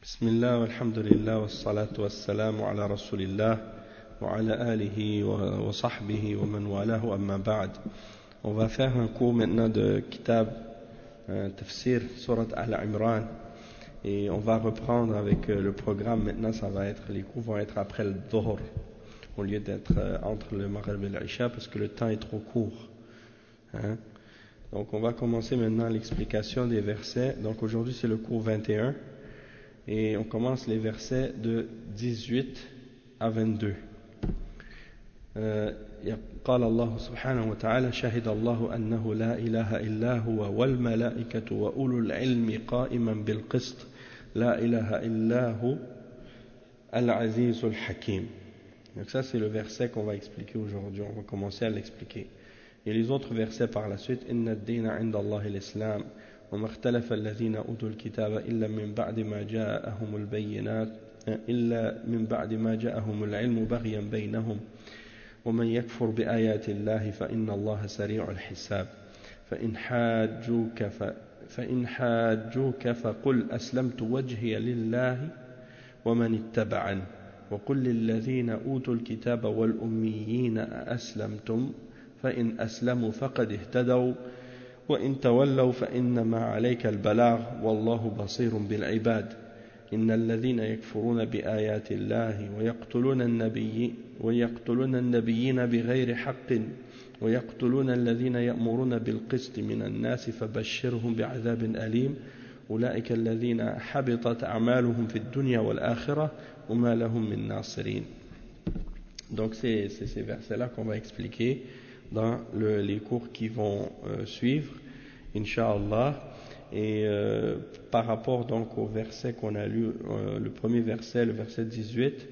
بسم الله والحمد لله والصلاة والسلام على رسول الله وعلى آله وصحبه ومن والاه أما بعد. On va faire un cours maintenant de Kitab Tafsir Surat Al-Imran et on va reprendre avec le programme. Maintenant les cours vont être après le Dhuhr au lieu d'être entre le Maghrib et l'Isha parce que le temps est trop court, hein? Donc on va commencer maintenant l'explication des versets. Donc aujourd'hui c'est le cours 21 et on commence les versets de 18 à 22. قال الله سبحانه وتعالى شهد الله أنه لا إله إلا هو والملائكة وأولو العلم قائما بالقسط لا إله إلا هو العزيز الحكيم. Donc ça c'est le verset qu'on va expliquer aujourd'hui. On va commencer à l'expliquer. Et les autres versets par la suite. إن الدين عند الله الإسلام وما اختلف الذين أوتوا الكتاب إلا من بعد ما جاءهم البينات إلا من بعد ما جاءهم العلم بغيا بينهم ومن يكفر بآيات الله فإن الله سريع الحساب فإن حاجوك فقل أسلمت وجهي لله ومن اتبعني وقل للذين أوتوا الكتاب والأميين أأسلمتم فإن أسلموا فقد اهتدوا وإن تولوا فإنما عليك البلاغ والله بصير بالعباد إن الذين يكفرون بآيات الله ويقتلون النبيين بغير حق ويقتلون الذين يأمرون بالقسط من الناس فبشرهم بعذاب أليم أولئك الذين حبطت أعمالهم في الدنيا والآخرة وما لهم من ناصرين. Donc c'est ces versets-là qu'on va expliquer dans les cours qui vont suivre, Inch'Allah. Et par rapport donc au verset qu'on a lu, le premier verset, le verset 18,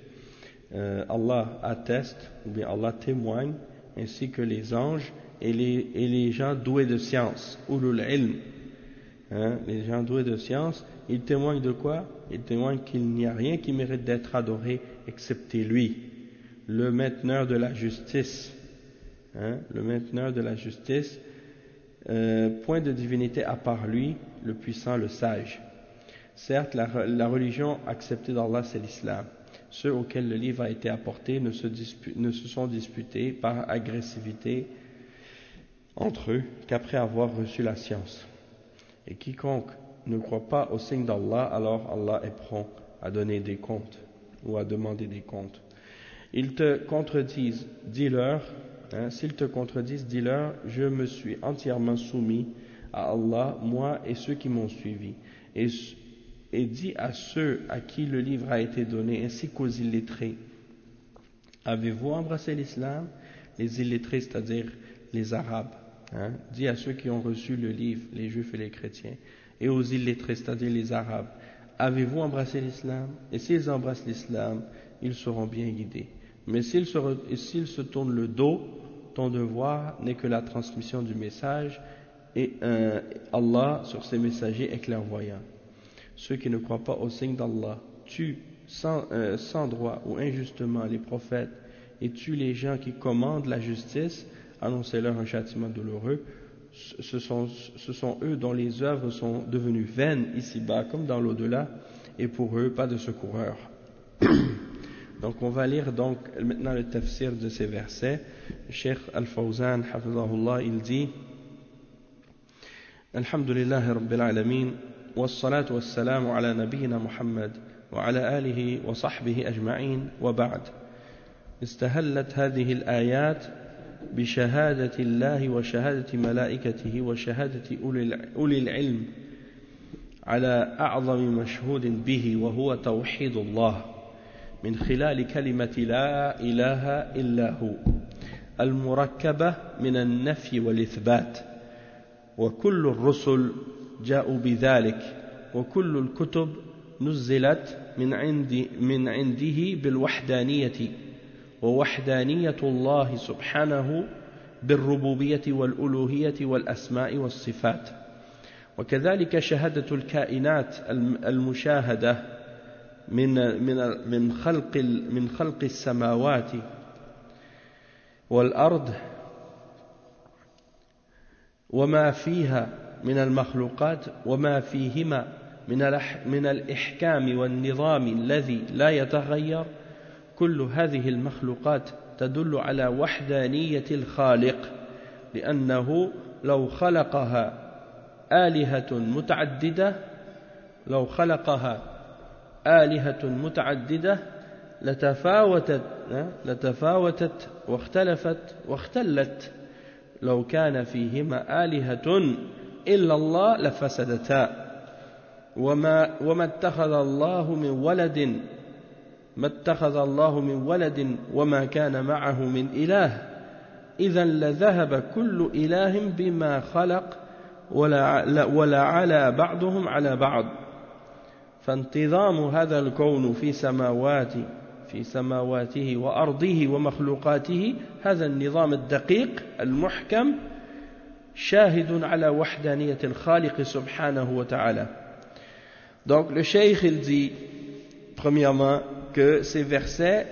Allah atteste, ou bien Allah témoigne, ainsi que les anges et les gens doués de science, ulul ilm, hein, les gens doués de science, ils témoignent de quoi? Ils témoignent qu'il n'y a rien qui mérite d'être adoré excepté lui, le mainteneur de la justice, hein, le mainteneur de la justice. Point de divinité à part lui, le puissant, le sage. Certes, la religion acceptée d'Allah, c'est l'islam. Ceux auxquels le livre a été apporté ne se sont disputés par agressivité entre eux qu'après avoir reçu la science. Et quiconque ne croit pas au signe d'Allah, alors Allah est prompt à donner des comptes ou à demander des comptes. Ils te contredisent, dis-leur, s'ils te contredisent, dis-leur, je me suis entièrement soumis à Allah, moi et ceux qui m'ont suivi. Et dis à ceux à qui le livre a été donné, ainsi qu'aux illettrés, avez-vous embrassé l'islam? Les illettrés, c'est-à-dire les Arabes. Dis à ceux qui ont reçu le livre, les Juifs et les chrétiens, et aux illettrés, c'est-à-dire les Arabes, avez-vous embrassé l'islam? Et s'ils embrassent l'islam, ils seront bien guidés. Mais s'ils se tournent le dos, ton devoir n'est que la transmission du message et Allah sur ses messagers est clairvoyant. Ceux qui ne croient pas au signe d'Allah tuent sans droit ou injustement les prophètes et tuent les gens qui commandent la justice, annoncez-leur un châtiment douloureux. Ce sont eux dont les œuvres sont devenues vaines ici-bas comme dans l'au-delà, et pour eux pas de secoureur. Donc on va lire donc maintenant le tafsir de ces versets. Cheikh Al-Fawzan hafizahullah, il dit: Alhamdulillahi Rabbil Alamin wassalatu wassalamu ala nabiyyina Muhammad wa ala alihi wa sahbihi ajma'in wa ba'd. استهلت هذه الآيات بشهادة الله وشهادة ملائكته وشهادة أولي العلم على أعظم مشهود به وهو توحيد الله من خلال كلمة لا إله إلا هو المركبة من النفي والإثبات وكل الرسل جاءوا بذلك وكل الكتب نزلت من عنده بالوحدانية ووحدانية الله سبحانه بالربوبية والألوهية والأسماء والصفات وكذلك شهادة الكائنات المشاهدة من خلق السماوات والأرض وما فيها من المخلوقات وما فيهما من الإحكام والنظام الذي لا يتغير كل هذه المخلوقات تدل على وحدانية الخالق لأنه لو خلقها آلهة متعددة لتفاوتت واختلت لو كان فيهما آلهة إلا الله لفسدتا وما اتخذ الله من ولد وما كان معه من إله إذا لذهب كل إله بما خلق ولا على بعضهم على بعض فانتظام هذا الكون في سماواته وأرضه ومخلوقاته هذا النظام الدقيق المحكم شاهد على وحدانية الخالق سبحانه وتعالى. Donc le cheikh il dit premièrement que ces versets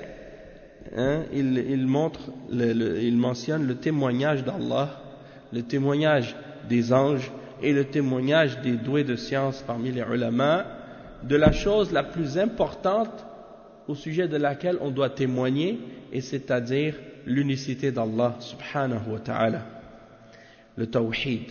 il mentionne le témoignage d'Allah, le témoignage des anges et le témoignage des doués de science parmi les ulama de la chose la plus importante au sujet de laquelle on doit témoigner, et c'est-à-dire l'unicité d'Allah subhanahu wa ta'ala, le tawhid.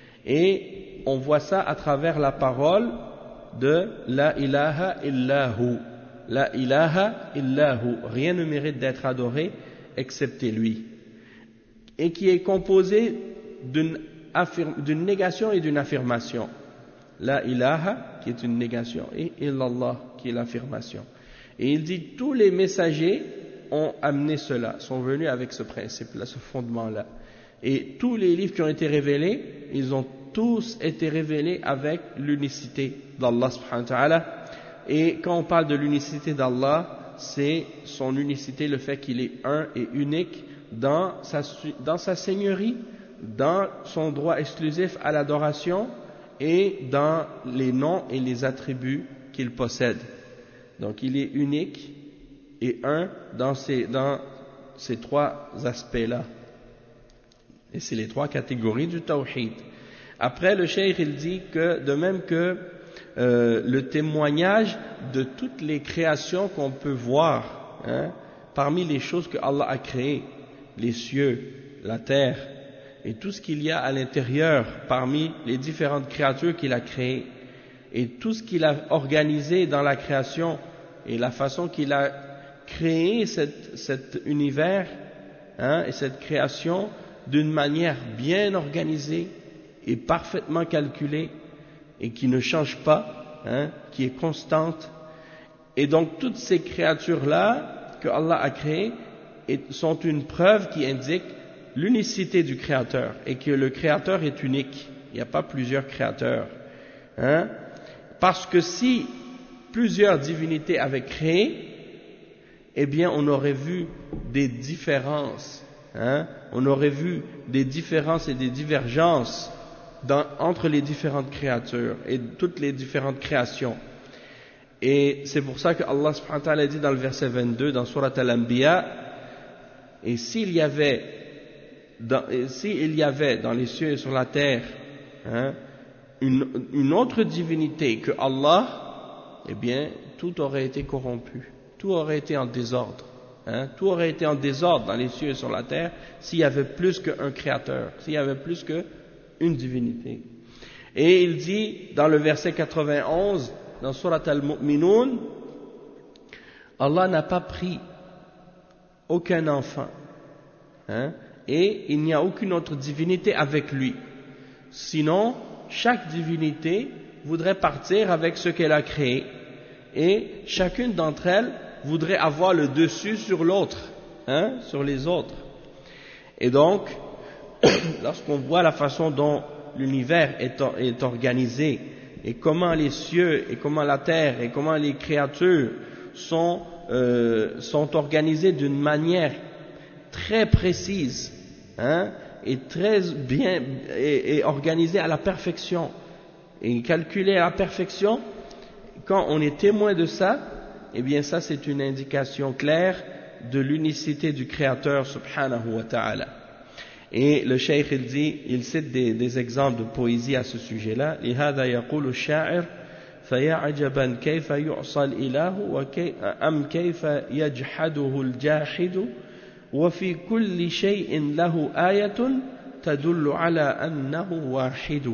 Et on voit ça à travers la parole de la ilaha illahu. La ilaha illahu, rien ne mérite d'être adoré excepté lui, et qui est composé d'une négation et d'une affirmation. La ilaha qui est une négation et illallah qui est l'affirmation. Et il dit tous les messagers ont amené cela, sont venus avec ce principe-là, ce fondement-là. Et tous les livres qui ont été révélés, ils ont tous été révélés avec l'unicité d'Allah subhanahu wa ta'ala. Et quand on parle de l'unicité d'Allah, c'est son unicité, le fait qu'il est un et unique dans sa seigneurie, dans son droit exclusif à l'adoration et dans les noms et les attributs qu'il possède. Donc il est unique et un dans ces trois aspects-là. Et c'est les trois catégories du tawhid. Après, le cheikh il dit que de même que le témoignage de toutes les créations qu'on peut voir, parmi les choses que Allah a créées, les cieux, la terre et tout ce qu'il y a à l'intérieur parmi les différentes créatures qu'il a créées et tout ce qu'il a organisé dans la création et la façon qu'il a créé cet univers et cette création d'une manière bien organisée et parfaitement calculée et qui ne change pas, qui est constante. Et donc toutes ces créatures-là que Allah a créées sont une preuve qui indique l'unicité du Créateur et que le Créateur est unique. Il n'y a pas plusieurs créateurs. Parce que si plusieurs divinités avaient créé, eh bien on aurait vu des différences. On aurait vu des différences et des divergences entre les différentes créatures et toutes les différentes créations. Et c'est pour ça que Allah subhanahu wa ta'ala dit dans le verset 22 dans Surat Al-Anbiya, et s'il y avait dans les cieux et sur la terre une autre divinité que Allah, eh bien tout aurait été corrompu, tout aurait été en désordre. Tout aurait été en désordre dans les cieux et sur la terre s'il y avait plus qu'un créateur, s'il y avait plus qu'une divinité. Et il dit dans le verset 91 dans Surat Al-Mu'minun, Allah n'a pas pris aucun enfant, et il n'y a aucune autre divinité avec lui. Sinon, chaque divinité voudrait partir avec ce qu'elle a créé, et chacune d'entre elles voudrait avoir le dessus sur l'autre, sur les autres. Et donc, lorsqu'on voit la façon dont l'univers est organisé, et comment les cieux, et comment la terre, et comment les créatures sont organisées d'une manière très précise, et très bien, et organisées à la perfection, et calculées à la perfection, quand on est témoin de ça, eh bien ça c'est une indication claire de l'unicité du Créateur subhanahu wa ta'ala. Et le cheikh il cite des exemples de poésie à ce sujet-là. لهذا يقول الشاعر فيا عجبا كيف يعصى الإله أم كيف يجحده الجاحد وفي كل شيء له آية تدل على أنه واحد.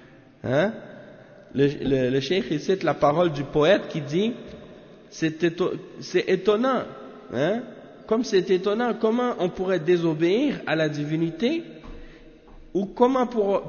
Le cheikh il cite la parole du poète qui dit c'est étonnant, hein? Comme c'est étonnant, comment on pourrait désobéir à la divinité, ou comment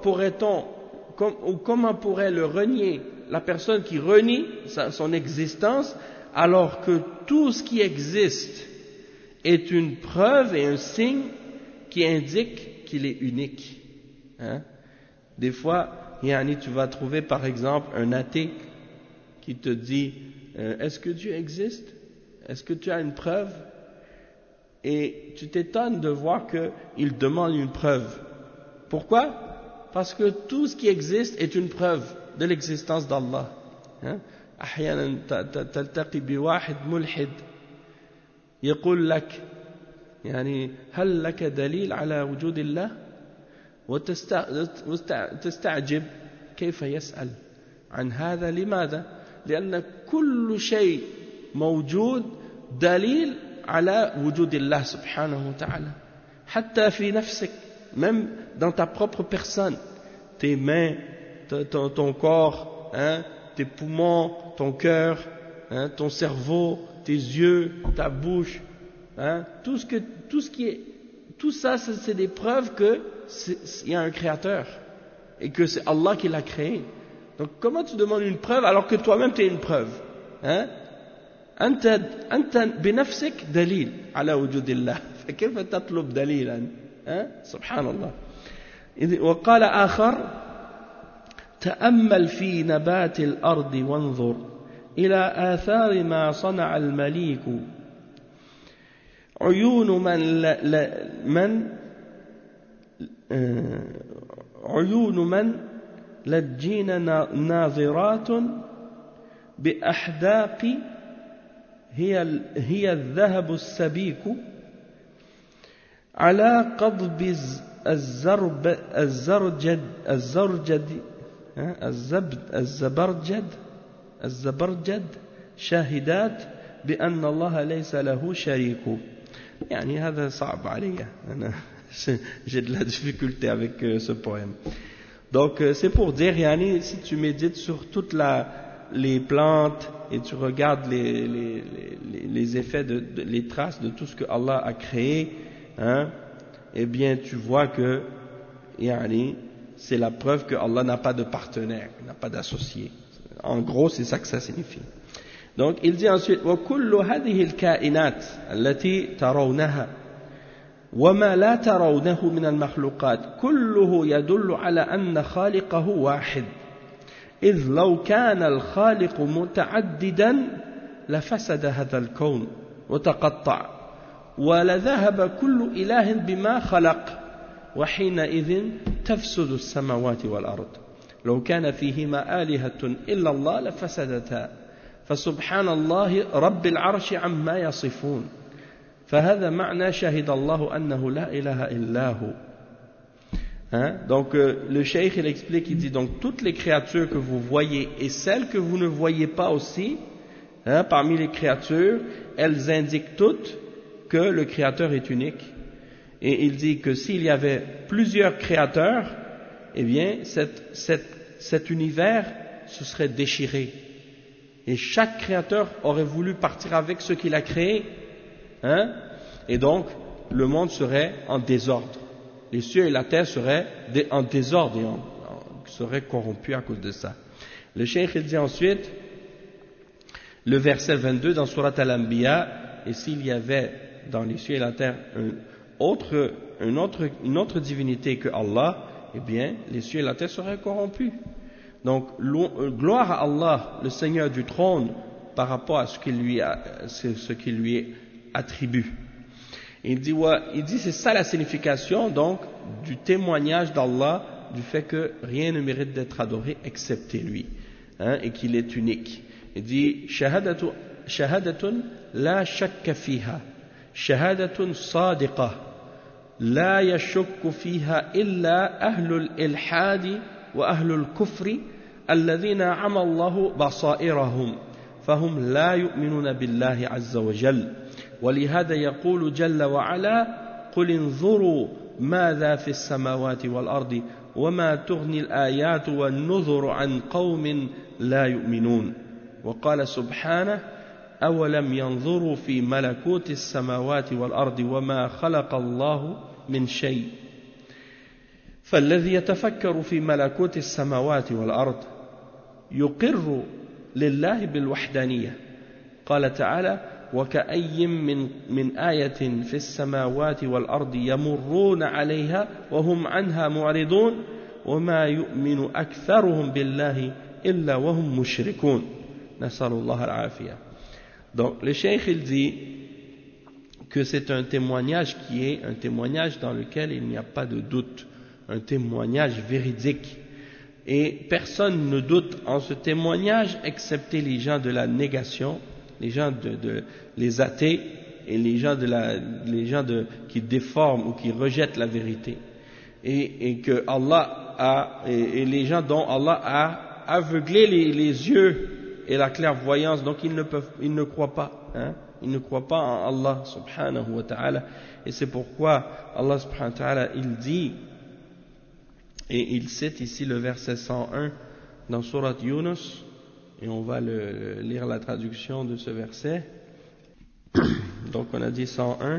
pourrait le renier la personne qui renie son existence, alors que tout ce qui existe est une preuve et un signe qui indique qu'il est unique. Hein? Des fois, tu vas trouver par exemple un athée qui te dit est-ce que Dieu existe? Est-ce que tu as une preuve? Et tu t'étonnes de voir qu'il demande une preuve. Pourquoi? Parce que tout ce qui existe est une preuve de l'existence d'Allah. أحيانا تلتقي بواحد ملحد يقول لك يعني هل لك دليل على وجود الله؟ وتستعجب كيف يسأل عن هذا. لماذا؟ لأن كل شيء موجود دليل على وجود الله سبحانه وتعالى. حتى في نفسك, même dans ta propre personne, tes mains, ton corps, tes poumons, ton cœur, ton cerveau, tes yeux, ta bouche, tout ça c'est des preuves qu'il y a un créateur et que c'est Allah qui l'a créé. Donc comment tu demandes une preuve alors que toi-même tu es une preuve? أنت بنفسك دليل على وجود الله فكيف تطلب دليلا؟ سبحان الله. وقال آخر تأمل في نبات الأرض وانظر إلى آثار ما صنع المليك عيون من لجين ناظرات بأحداق هي الذهب السبيك على قضب الزبرجد شاهدات بأن الله ليس له شريك. يعني هذا صعب علي, j'ai de la difficulté avec ce poème. Donc c'est pour dire, yani, si tu médites sur toutes les plantes et tu regardes les effets, les traces de tout ce que Allah a créé, eh bien tu vois que yani, c'est la preuve que Allah n'a pas de partenaire, n'a pas d'associé. En gros, c'est ça que ça signifie. Donc il dit ensuite وَكُلُّ هَذِهِ الْكَائِنَاتِ التي ترونها وما لا ترونه من المخلوقات كله يدل على أن خالقه واحد إذ لو كان الخالق متعددا لفسد هذا الكون وتقطع ولذهب كل إله بما خلق وحينئذ تفسد السماوات والأرض لو كان فيهما آلهة إلا الله لفسدتا فسبحان الله رب العرش عما يصفون فهذا معنى شهد الله أنه لا إله إلا هو. Donc le cheikh il explique, il dit donc toutes les créatures que vous voyez et celles que vous ne voyez pas aussi, parmi les créatures, elles indiquent toutes que le créateur est unique. Et il dit que s'il y avait plusieurs créateurs, eh bien cet univers se serait déchiré. Et chaque créateur aurait voulu partir avec ce qu'il a créé. Et donc le monde serait en désordre. Les cieux et la terre seraient en désordre et seraient corrompus à cause de ça. Le cheikh il dit ensuite, le verset 22 dans Surat Al-Anbiya, et s'il y avait dans les cieux et la terre une autre divinité que Allah, eh bien les cieux et la terre seraient corrompus. Donc gloire à Allah, le Seigneur du trône, par rapport à ce qu'il lui attribue. Il dit c'est ça la signification donc du témoignage d'Allah, du fait que rien ne mérite d'être adoré excepté lui, et qu'il est unique. Il dit shahadatun la shakka fiha shahadatun sadiqa la yashukku fiha illa ahlul ilhadi wa ahlul kufri الذين عمى الله بصائرهم فهم لا يؤمنون بالله عز وجل ولهذا يقول جل وعلا قل انظروا ماذا في السماوات والأرض وما تغني الآيات والنذر عن قوم لا يؤمنون وقال سبحانه أولم ينظروا في ملكوت السماوات والأرض وما خلق الله من شيء فالذي يتفكر في ملكوت السماوات والأرض يقر لله بالوحدانية قال تعالى وكأي من آية في السماوات والأرض يمرون عليها وهم عنها معرضون وما يؤمن أكثرهم بالله إلا وهم مشركون نسأل الله العافية. Donc le cheikh il dit que c'est un témoignage qui est un témoignage dans lequel il n'y a pas de doute, un témoignage véridique. Et personne ne doute en ce témoignage excepté les gens de la négation, les gens les athées et les gens qui déforment ou qui rejettent la vérité. Et que Allah et les gens dont Allah a aveuglé les yeux et la clairvoyance, donc ils ne croient pas, ils ne croient pas en Allah subhanahu wa ta'ala. Et c'est pourquoi Allah subhanahu wa ta'ala il dit, et il cite ici le verset 101 dans Surat Yunus, et on va lire la traduction de ce verset. Donc on a dit 101,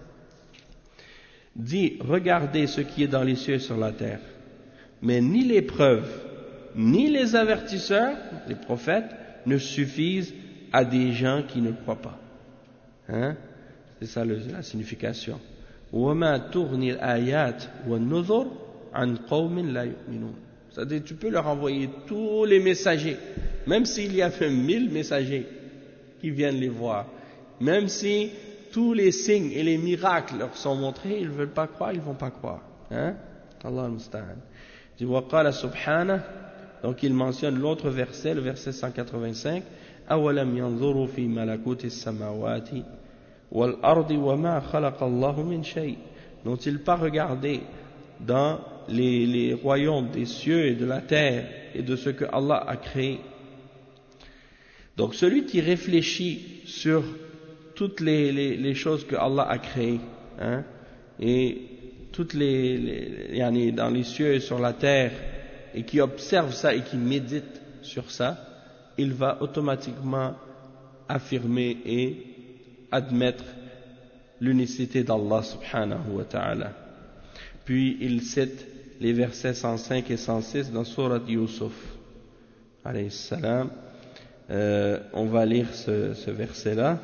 dit regardez ce qui est dans les cieux et sur la terre, mais ni les preuves, ni les avertisseurs, les prophètes, ne suffisent à des gens qui ne croient pas. C'est ça la signification. وَمَا تُغْنِي الْآيَاتِ وَالنُّذُرُ عَنْ قَوْمٍ لَا يُؤْمِنُونَ. C'est-à-dire, tu peux leur envoyer tous les messagers, même s'il y a 1000 messagers qui viennent les voir, même si tous les signes et les miracles leur sont montrés, ils ne veulent pas croire, ils ne vont pas croire. Allah al-Musta'an. Il dit, وَقَالَ سُبْحَانَهُ. Donc il mentionne l'autre verset, le verset 185, أَوَلَمْ يَنْظُرُوا فِي مَلَكُوتِ السَّمَاوَاتِ وَالْأَرْضِ وَمَا خَلَقَ اللَّهُ مِنْ شَيْءٍ. N'ont-ils pas regardé dans les royaumes des cieux et de la terre et de ce que Allah a créé? Donc celui qui réfléchit sur toutes les choses que Allah a créées, et toutes dans les cieux et sur la terre, et qui observe ça et qui médite sur ça, il va automatiquement affirmer et admettre l'unicité d'Allah subhanahu wa ta'ala. Puis il cite les versets 105 et 106 dans Surat Yusuf alayhi salam. On va lire ce verset-là.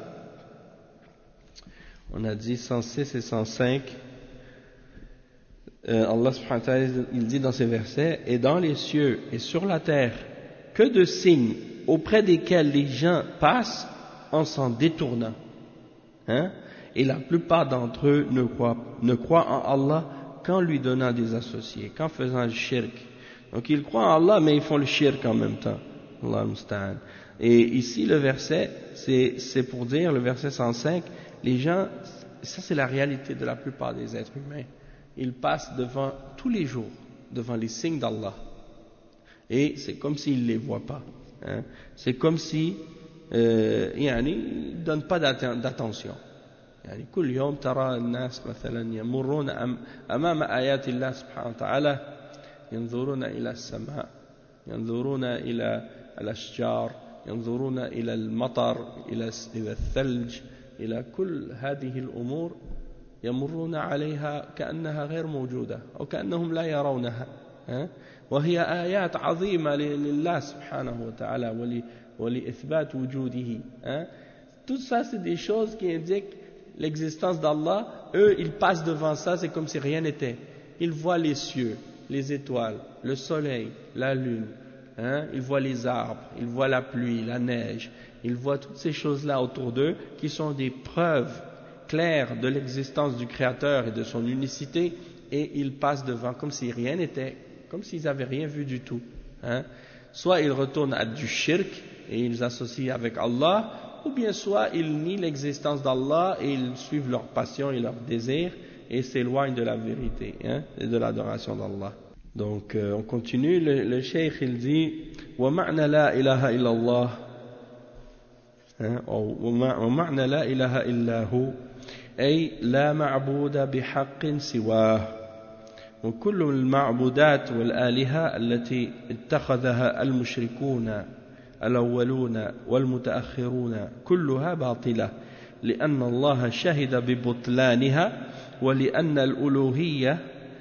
On a dit 106 et 105. Allah subhanahu wa ta'ala il dit dans ces versets, et dans les cieux et sur la terre, que de signes auprès desquels les gens passent en s'en détournant. Et la plupart d'entre eux ne croient en Allah qu'en lui donnant des associés, qu'en faisant le shirk. Donc ils croient en Allah, mais ils font le shirk en même temps. Allah al-Musta'an. Et ici le verset, c'est pour dire, le verset 105, les gens, ça c'est la réalité de la plupart des êtres humains. Ils passent devant, tous les jours, devant les signes d'Allah. Et c'est comme s'ils ne les voient pas. C'est comme si, ils ne donnent pas d'attention. يعني كل يوم ترى الناس مثلا يمرون أمام آيات الله سبحانه وتعالى ينظرون إلى السماء ينظرون إلى الأشجار ينظرون إلى المطر إلى الثلج إلى كل هذه الأمور يمرون عليها كأنها غير موجودة أو كأنهم لا يرونها وهي آيات عظيمة لله سبحانه وتعالى ولإثبات وجوده. Tout ça c'est des choses qui indiquent l'existence d'Allah. Eux ils passent devant ça, c'est comme si rien n'était. Ils voient les cieux, les étoiles, le soleil, la lune, ils voient les arbres, ils voient la pluie, la neige, ils voient toutes ces choses-là autour d'eux qui sont des preuves claires de l'existence du Créateur et de son unicité, et ils passent devant comme si rien n'était, comme s'ils n'avaient rien vu du tout. Soit ils retournent à du shirk et ils associent avec Allah, ou bien soit ils nient l'existence d'Allah et ils suivent leur passion et leur désir et s'éloignent de la vérité et de l'adoration d'Allah. Donc on continue, le cheikh il dit ومعنى لا إله إلا الله ومعنى لا إله إلا هو أي لا معبود بحق سواه وكل المعبودات والآلهة التي اتخذها المشركون الأولون والمتأخرون كلها باطلة لأن الله شهد ببطلانها ولأن الألوهية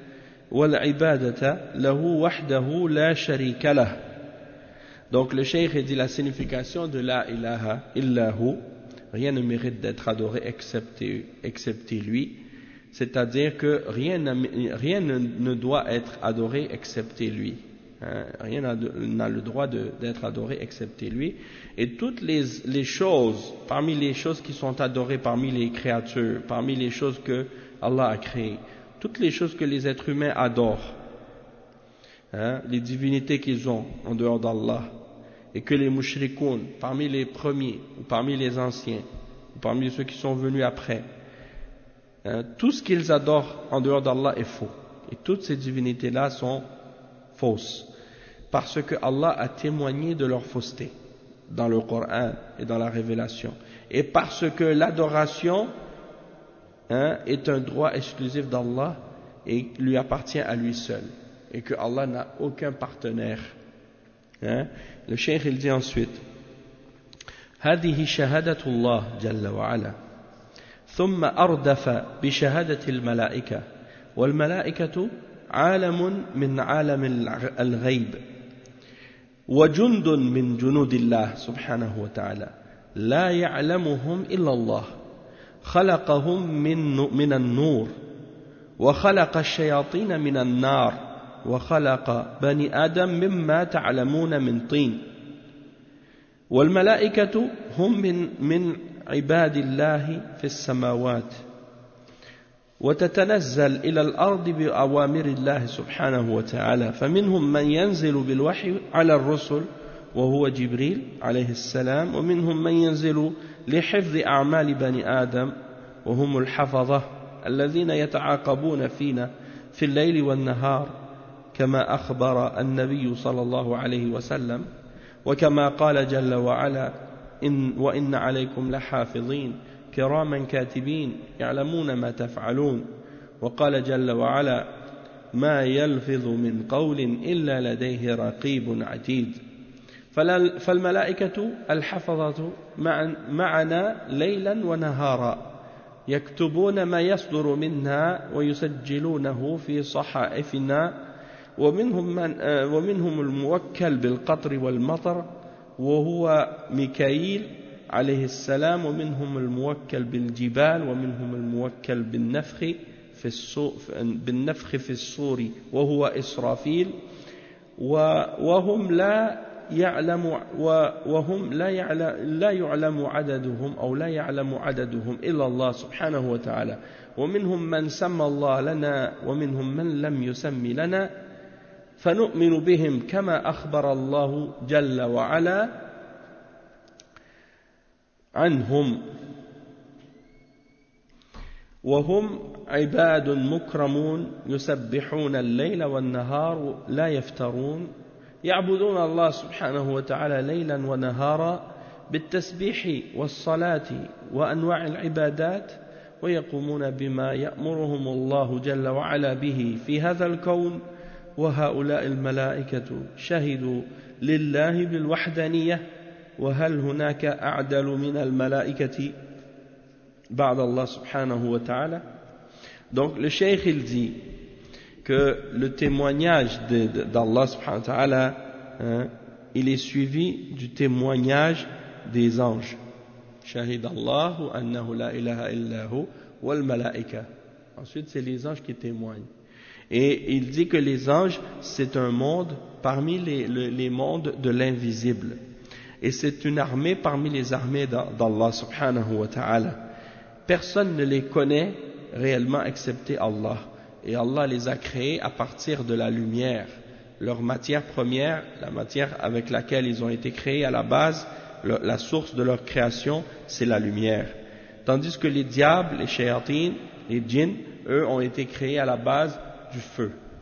والعبادة له وحده لا شريك له. Donc le cheikh dit la signification de la ilaha illahu, rien ne mérite d'être adoré excepté lui, c'est-à-dire que rien ne doit être adoré excepté lui, rien n'a le droit d'être adoré excepté lui, et toutes les choses, parmi les choses qui sont adorées parmi les créatures, parmi les choses que Allah a créées, toutes les choses que les êtres humains adorent, les divinités qu'ils ont en dehors d'Allah, et que les mushrikoun, parmi les premiers, ou parmi les anciens, ou parmi ceux qui sont venus après, tout ce qu'ils adorent en dehors d'Allah est faux. Et toutes ces divinités-là sont fausses. Parce que Allah a témoigné de leur fausseté dans le Coran et dans la révélation. Et parce que l'adoration est un droit exclusif d'Allah et lui appartient à lui seul. Et que Allah n'a aucun partenaire. Le cheikh il dit ensuite هذه شهادة الله جل وعلا ثم أردف بشهادة الملائكة والملائكة عالم من عالم الغيب وجند من جنود الله سبحانه وتعالى لا يعلمهم إلا الله خلقهم من النور وخلق الشياطين من النار وخلق بني آدم مما تعلمون من طين والملائكة هم من عباد الله في السماوات وتتنزل إلى الأرض بأوامر الله سبحانه وتعالى فمنهم من ينزل بالوحي على الرسل وهو جبريل عليه السلام ومنهم من ينزل لحفظ أعمال بني آدم وهم الحفظة الذين يتعاقبون فينا في الليل والنهار كما أخبر النبي صلى الله عليه وسلم وكما قال جل وعلا وإن عليكم لحافظين كراما كاتبين يعلمون ما تفعلون وقال جل وعلا ما يلفظ من قول إلا لديه رقيب عتيد فالملائكة الحفظة معنا ليلا ونهارا يكتبون ما يصدر منا ويسجلونه في صحائفنا ومنهم الموكل بالقطر والمطر وهو ميكائيل عليه السلام ومنهم الموكل بالجبال ومنهم الموكل بالنفخ في الصور وهو إسرافيل وهم لا يعلم عددهم أو لا يعلم عددهم إلا الله سبحانه وتعالى ومنهم من سمى الله لنا ومنهم من لم يسم لنا فنؤمن بهم كما أخبر الله جل وعلا عنهم وهم عباد مكرمون يسبحون الليل والنهار لا يفترون يعبدون الله سبحانه وتعالى ليلا ونهارا بالتسبيح والصلاة وأنواع العبادات ويقومون بما يأمرهم الله جل وعلا به في هذا الكون وهؤلاء الملائكة شهدوا لله بالوحدانية وهل هناك أعدل من الملائكة بعد الله سبحانه وتعالى. Donc le cheikh il dit que le témoignage d'Allah subhanahu wa ta'ala il est suivi du témoignage des anges. Shahid Allahu annahu la ilaha illahu wal malaika. Ensuite c'est les anges qui témoignent. Et il dit que les anges c'est un monde parmi les mondes de l'invisible. Et c'est une armée parmi les armées d'Allah subhanahu wa ta'ala. Personne ne les connaît réellement excepté Allah. Et Allah les a créés à partir de la lumière. Leur matière première, la matière avec laquelle ils ont été créés à la base, la source de leur création, c'est la lumière. Tandis que les diables, les shayatines, les djinns, eux ont été créés à la base du feu.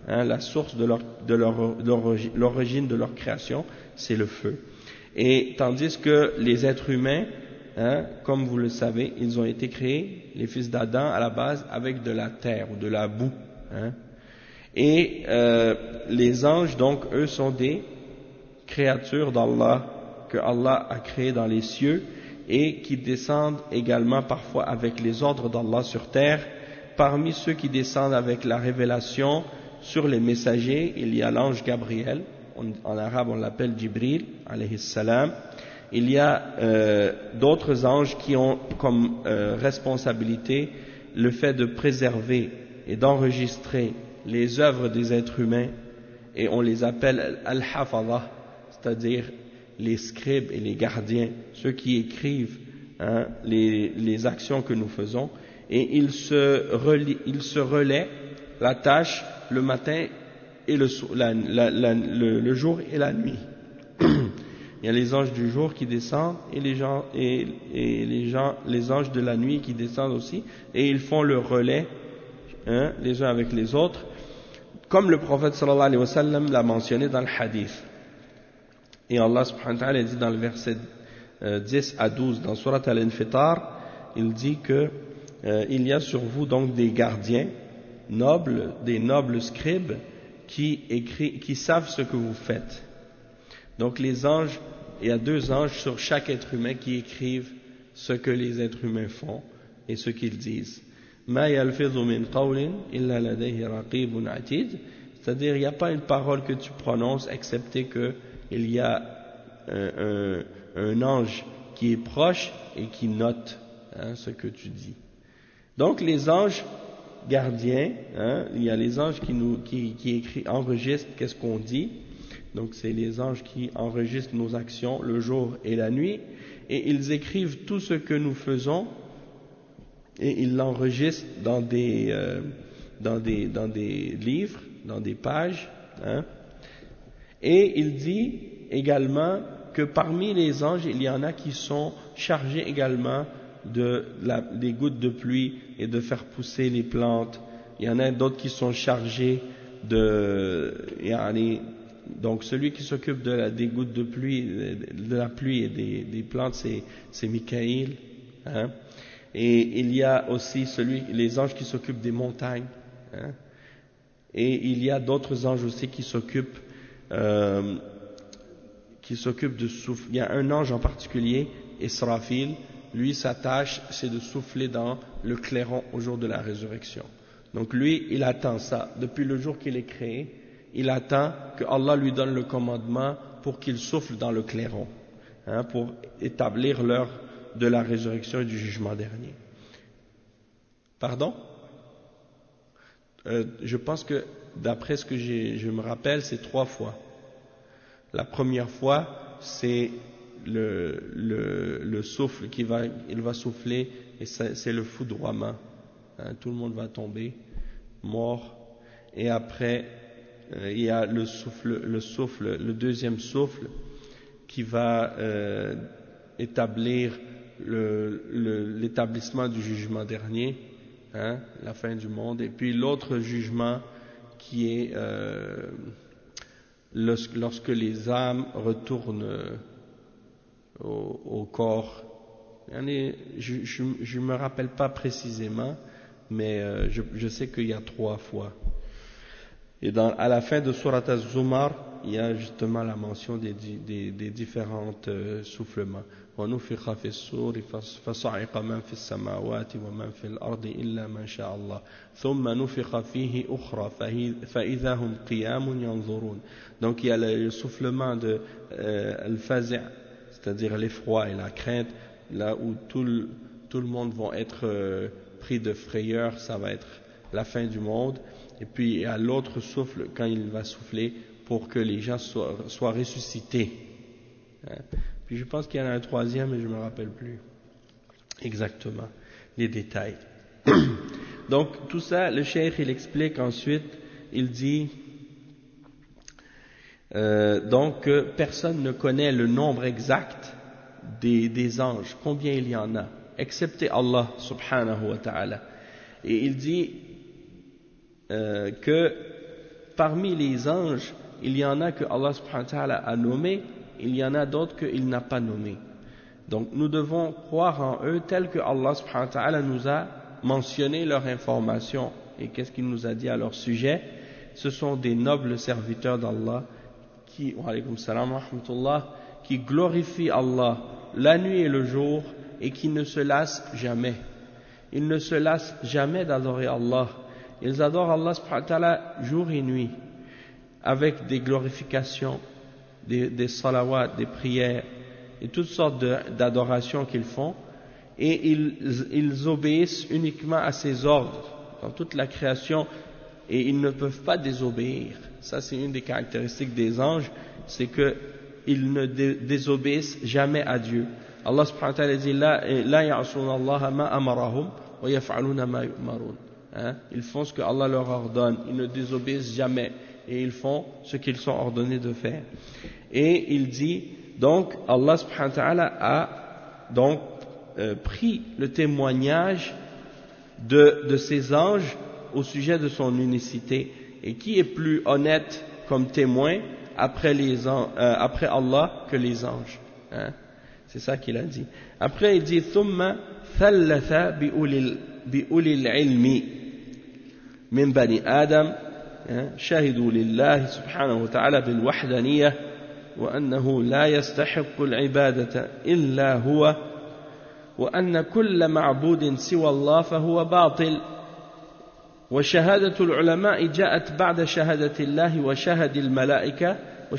la source de l'origine de leur création, c'est le feu. Et tandis que les êtres humains, comme vous le savez, ils ont été créés, les fils d'Adam à la base, avec de la terre ou de la boue. Et les anges, donc, eux, sont des créatures d'Allah, que Allah a créées dans les cieux, et qui descendent également parfois avec les ordres d'Allah sur terre. Parmi ceux qui descendent avec la révélation sur les messagers, il y a l'ange Gabriel, en arabe on l'appelle Jibril, alayhi salam. Il y a d'autres anges qui ont comme responsabilité le fait de préserver et d'enregistrer les œuvres des êtres humains, et on les appelle al-hafadha, c'est-à-dire les scribes et les gardiens, ceux qui écrivent les actions que nous faisons, et ils se relaient la tâche le matin et le jour et la nuit. Il y a les anges du jour qui descendent et les anges de la nuit qui descendent aussi, et ils font le relais les uns avec les autres, comme le prophète sallallahu alayhi wa sallam l'a mentionné dans le hadith. Et Allah subhanahu wa ta'ala dit dans le verset 10 à 12 dans Surat Al-Infitar, il dit que il y a sur vous donc des gardiens nobles, des nobles scribes qui savent ce que vous faites. Donc les anges, il y a 2 anges sur chaque être humain qui écrivent ce que les êtres humains font et ce qu'ils disent. Ma yalfidhu min qawlin illa ladayhi raqibun atid, c'est-à-dire il n'y a pas une parole que tu prononces excepté que il y a un ange qui est proche et qui note ce que tu dis. Donc les anges gardiens, il y a les anges qui enregistrent qu'est-ce qu'on dit. Donc c'est les anges qui enregistrent nos actions le jour et la nuit, et ils écrivent tout ce que nous faisons, et ils l'enregistrent dans des livres, dans des pages. Et il dit également que parmi les anges, il y en a qui sont chargés également des gouttes de pluie et de faire pousser les plantes. Il y en a d'autres qui sont chargés donc celui qui s'occupe des gouttes de pluie, de la pluie et des plantes, c'est Mikaïl. Et il y a aussi les anges qui s'occupent des montagnes. Et il y a d'autres anges aussi qui s'occupent de souffler. Il y a un ange en particulier, Israfil, lui sa tâche c'est de souffler dans le clairon au jour de la résurrection. Donc lui il attend ça, depuis le jour qu'il est créé, il attend que Allah lui donne le commandement pour qu'il souffle dans le clairon, pour établir l'heure de la résurrection et du jugement dernier. Pardon? Je pense que d'après ce que je me rappelle, c'est 3 fois. La première fois, c'est le souffle il va souffler, et c'est le foudroiement. Tout le monde va tomber, mort. Et après, il y a le deuxième souffle qui va établir l'établissement du jugement dernier, la fin du monde. Et puis l'autre jugement qui est lorsque les âmes retournent au corps. Je ne me rappelle pas précisément, mais je sais qu'il y a 3 fois. Et à la fin de Surat Az-Zumar, il y a justement la mention des différentes soufflements. وَنُفِخَ فِي الصُّورِ فَصَعِقَ مَنْ فِي السَّمَاوَاتِ وَمَنْ فِي الْأَرْضِ إِلَّا مَنْ شَاءَ اللَّهُ ثُمَّ نُفِخَ فِيهِ أُخْرَى فَإِذَا هُمْ قِيَامٌ يَنْظُرُونَ. Donc il y a le soufflement de al-fazi', c'est-à-dire l'effroi et la crainte, là où tout le monde vont être pris de frayeur, ça va être la fin du monde. Et puis il y a l'autre souffle quand il va souffler pour que les gens soient ressuscités. Puis je pense qu'il y en a un troisième, mais je ne me rappelle plus exactement les détails. Donc tout ça, le cheikh il explique ensuite, il dit donc que personne ne connaît le nombre exact des anges, combien il y en a, excepté Allah subhanahu wa ta'ala. Et il dit que parmi les anges, il y en a que Allah subhanahu wa ta'ala a nommé, il y en a d'autres qu'il n'a pas nommé. Donc nous devons croire en eux tels que Allah subhanahu wa ta'ala nous a mentionné leur information et qu'est-ce qu'il nous a dit à leur sujet. Ce sont des nobles serviteurs d'Allah qui, wa alaykum salam wa rahmatullah, qui glorifient Allah la nuit et le jour et qui ne se lassent jamais. Ils ne se lassent jamais d'adorer Allah. Ils adorent Allah subhanahu wa ta'ala jour et nuit avec des glorifications, des salawats, des prières et toutes sortes d'adorations qu'ils font, et ils obéissent uniquement à ses ordres dans toute la création, et ils ne peuvent pas désobéir. Ça, c'est une des caractéristiques des anges, c'est qu'ils ne désobéissent jamais à Dieu. Allah subhanahu wa ta'ala dit la ya'suna Allah ma amarahum wa yaf'aluna ma yu'marun. Ils font ce que Allah leur ordonne, ils ne désobéissent jamais et ils font ce qu'ils sont ordonnés de faire. Et il dit donc Allah subhanahu wa ta'ala a donc pris le témoignage de ces anges au sujet de son unicité. Et qui est plus honnête comme témoin après Allah que les anges, c'est ça qu'il a dit. Après il dit ثم ثلث بأولي العلم من بني آدم شهدوا لله سبحانه وتعالى بالوحدانية وأنه لا يستحق العبادة إلا هو وأن كل معبود سوى الله فهو باطل. وشهادة العلماء جاءت بعد شهادة الله وشهد الملائكة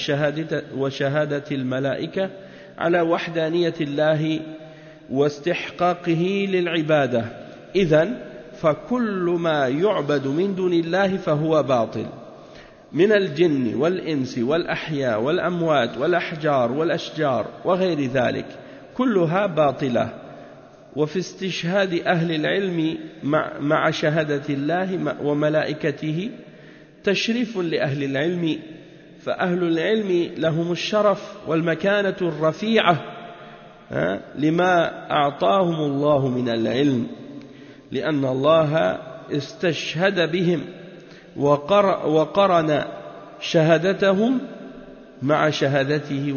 وشهادة الملائكة على وحدانية الله واستحقاقه للعبادة. إذن فكل ما يعبد من دون الله فهو باطل من الجن والإنس والأحياء والأموات والأحجار والأشجار وغير ذلك كلها باطلة. وفي استشهاد أهل العلم مع شهادة الله وملائكته تشريف لأهل العلم فأهل العلم لهم الشرف والمكانة الرفيعة لما أعطاهم الله من العلم لأن الله استشهد بهم وقرن شهادتهم مع شهادته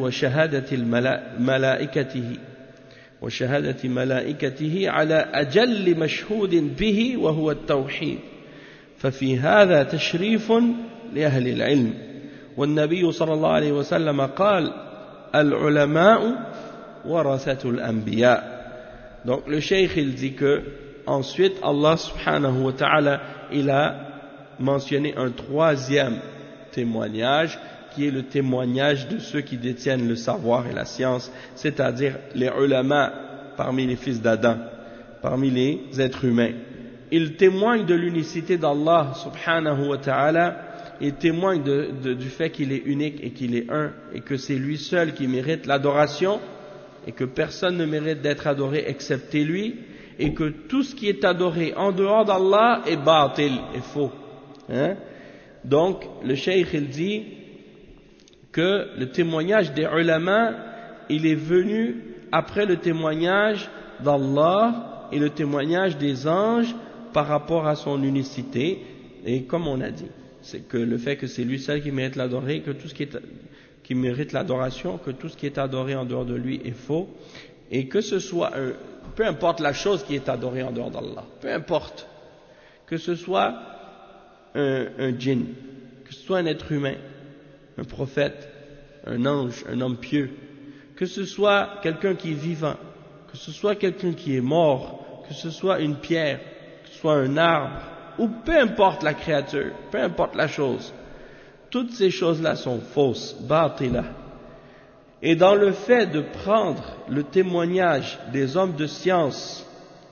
وشهادة ملائكته على أجل مشهود به وهو التوحيد ففي هذا تشريف لأهل العلم. والنبي صلى الله عليه وسلم قال العلماء ورثة الأنبياء. Donc le cheikh il dit que ensuite Allah subhanahu wa ta'ala il a mentionné un troisième témoignage qui est le témoignage de ceux qui détiennent le savoir et la science, c'est-à-dire les ulama parmi les fils d'Adam, parmi les êtres humains. Ils témoignent de l'unicité d'Allah subhanahu wa ta'ala, ils témoignent du fait qu'il est unique et qu'il est un, et que c'est lui seul qui mérite l'adoration, et que personne ne mérite d'être adoré excepté lui, et que tout ce qui est adoré en dehors d'Allah est bâtil, est faux. Donc, le cheikh il dit que le témoignage des ulama, il est venu après le témoignage d'Allah et le témoignage des anges par rapport à son unicité. Et comme on a dit, c'est que le fait que c'est lui seul qui mérite l'adorer, que tout ce qui mérite l'adoration, que tout ce qui est adoré en dehors de lui est faux, et que ce soit peu importe la chose qui est adorée en dehors d'Allah, peu importe, que ce soit un djinn, que ce soit un être humain, un prophète, un ange, un homme pieux, que ce soit quelqu'un qui est vivant, que ce soit quelqu'un qui est mort, que ce soit une pierre, que ce soit un arbre, ou peu importe la créature, peu importe la chose, toutes ces choses-là sont fausses, batila. Et dans le fait de prendre le témoignage des hommes de science,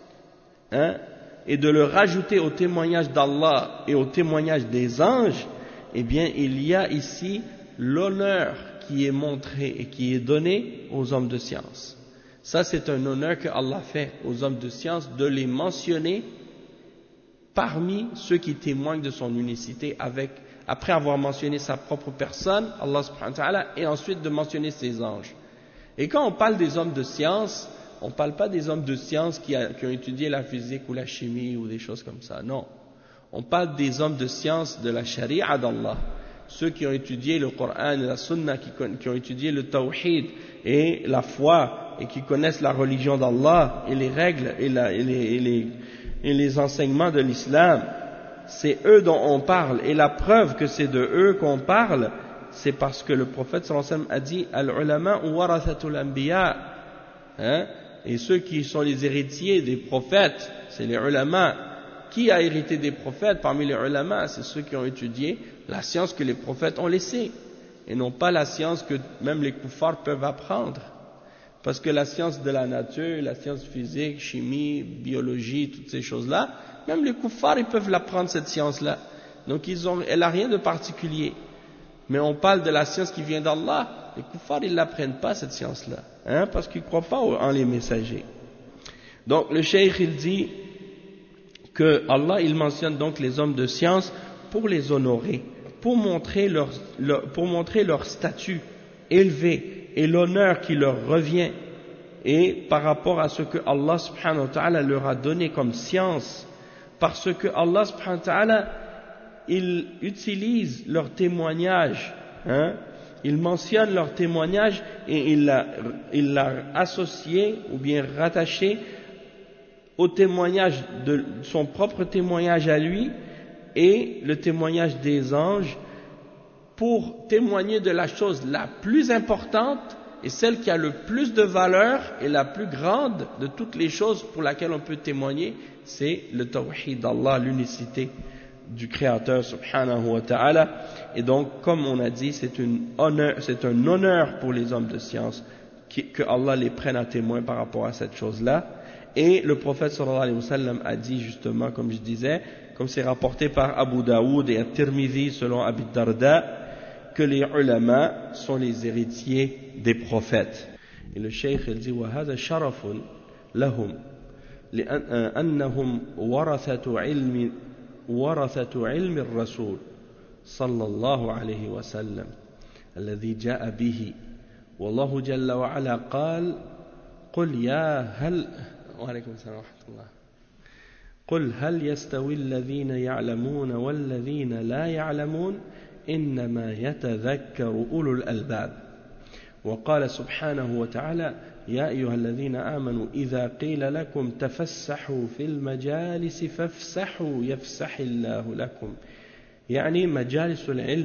et de le rajouter au témoignage d'Allah et au témoignage des anges, eh bien, il y a ici l'honneur qui est montré et qui est donné aux hommes de science. Ça, c'est un honneur que Allah fait aux hommes de science de les mentionner parmi ceux qui témoignent de son unicité après avoir mentionné sa propre personne, Allah subhanahu wa ta'ala, et ensuite de mentionner ses anges. Et quand on parle des hommes de science, on ne parle pas des hommes de science qui ont étudié la physique ou la chimie ou des choses comme ça, non. On parle des hommes de science de la charia d'Allah, ceux qui ont étudié le Coran et la Sunna, qui ont étudié le Tawhid et la foi, et qui connaissent la religion d'Allah et les règles et les enseignements de l'islam, c'est eux dont on parle. Et la preuve que c'est de eux qu'on parle, c'est parce que le prophète sallallahu alayhi wa sallam a dit « Al-ulama warathatul anbiya » et ceux qui sont les héritiers des prophètes, c'est les ulama. Qui a hérité des prophètes parmi les ulama? C'est ceux qui ont étudié la science que les prophètes ont laissée, et non pas la science que même les kuffars peuvent apprendre. Parce que la science de la nature, la science physique, chimie, biologie, toutes ces choses-là, même les kuffars, ils peuvent l'apprendre, cette science-là. Donc elle n'a rien de particulier. Mais on parle de la science qui vient d'Allah. Les kuffars, ils ne l'apprennent pas, cette science-là, parce qu'ils ne croient pas en les messagers. Donc le cheikh, il dit que Allah, il mentionne donc les hommes de science pour les honorer, pour montrer leur statut élevé et l'honneur qui leur revient, et par rapport à ce que Allah subhanahu wa ta'ala leur a donné comme science, parce que Allah subhanahu wa ta'ala, il utilise leur témoignage, il mentionne leur témoignage et il l'a associé ou bien rattaché au témoignage de son propre témoignage à lui et le témoignage des anges, pour témoigner de la chose la plus importante et celle qui a le plus de valeur et la plus grande de toutes les choses pour laquelle on peut témoigner, c'est le tawhid d'Allah, l'unicité du Créateur subhanahu wa ta'ala. Et donc, comme on a dit, c'est un honneur pour les hommes de science que Allah les prenne à témoin par rapport à cette chose-là. Et le prophète sallallahu alayhi wa sallam a dit justement, comme je disais, comme c'est rapporté par Abu Daoud et At-Tirmidhi selon Abi Darda, que les ulama sont les héritiers des prophètes. Et le cheikh il dit وهذا شرف لهم لأنهم ورثة علم الرسول صلى الله عليه وسلم الذي جاء به والله جل وعلا قال قل وعليكم السلام ورحمة الله قل هل يستوي الذين يعلمون والذين لا يعلمون إنما يتذكر أولو الألباب. وقال سبحانه وتعالى يا أيها الذين آمنوا إذا قيل لكم تفسحوا في المجالس فافسحوا يفسح الله لكم، يعني مجالس العلم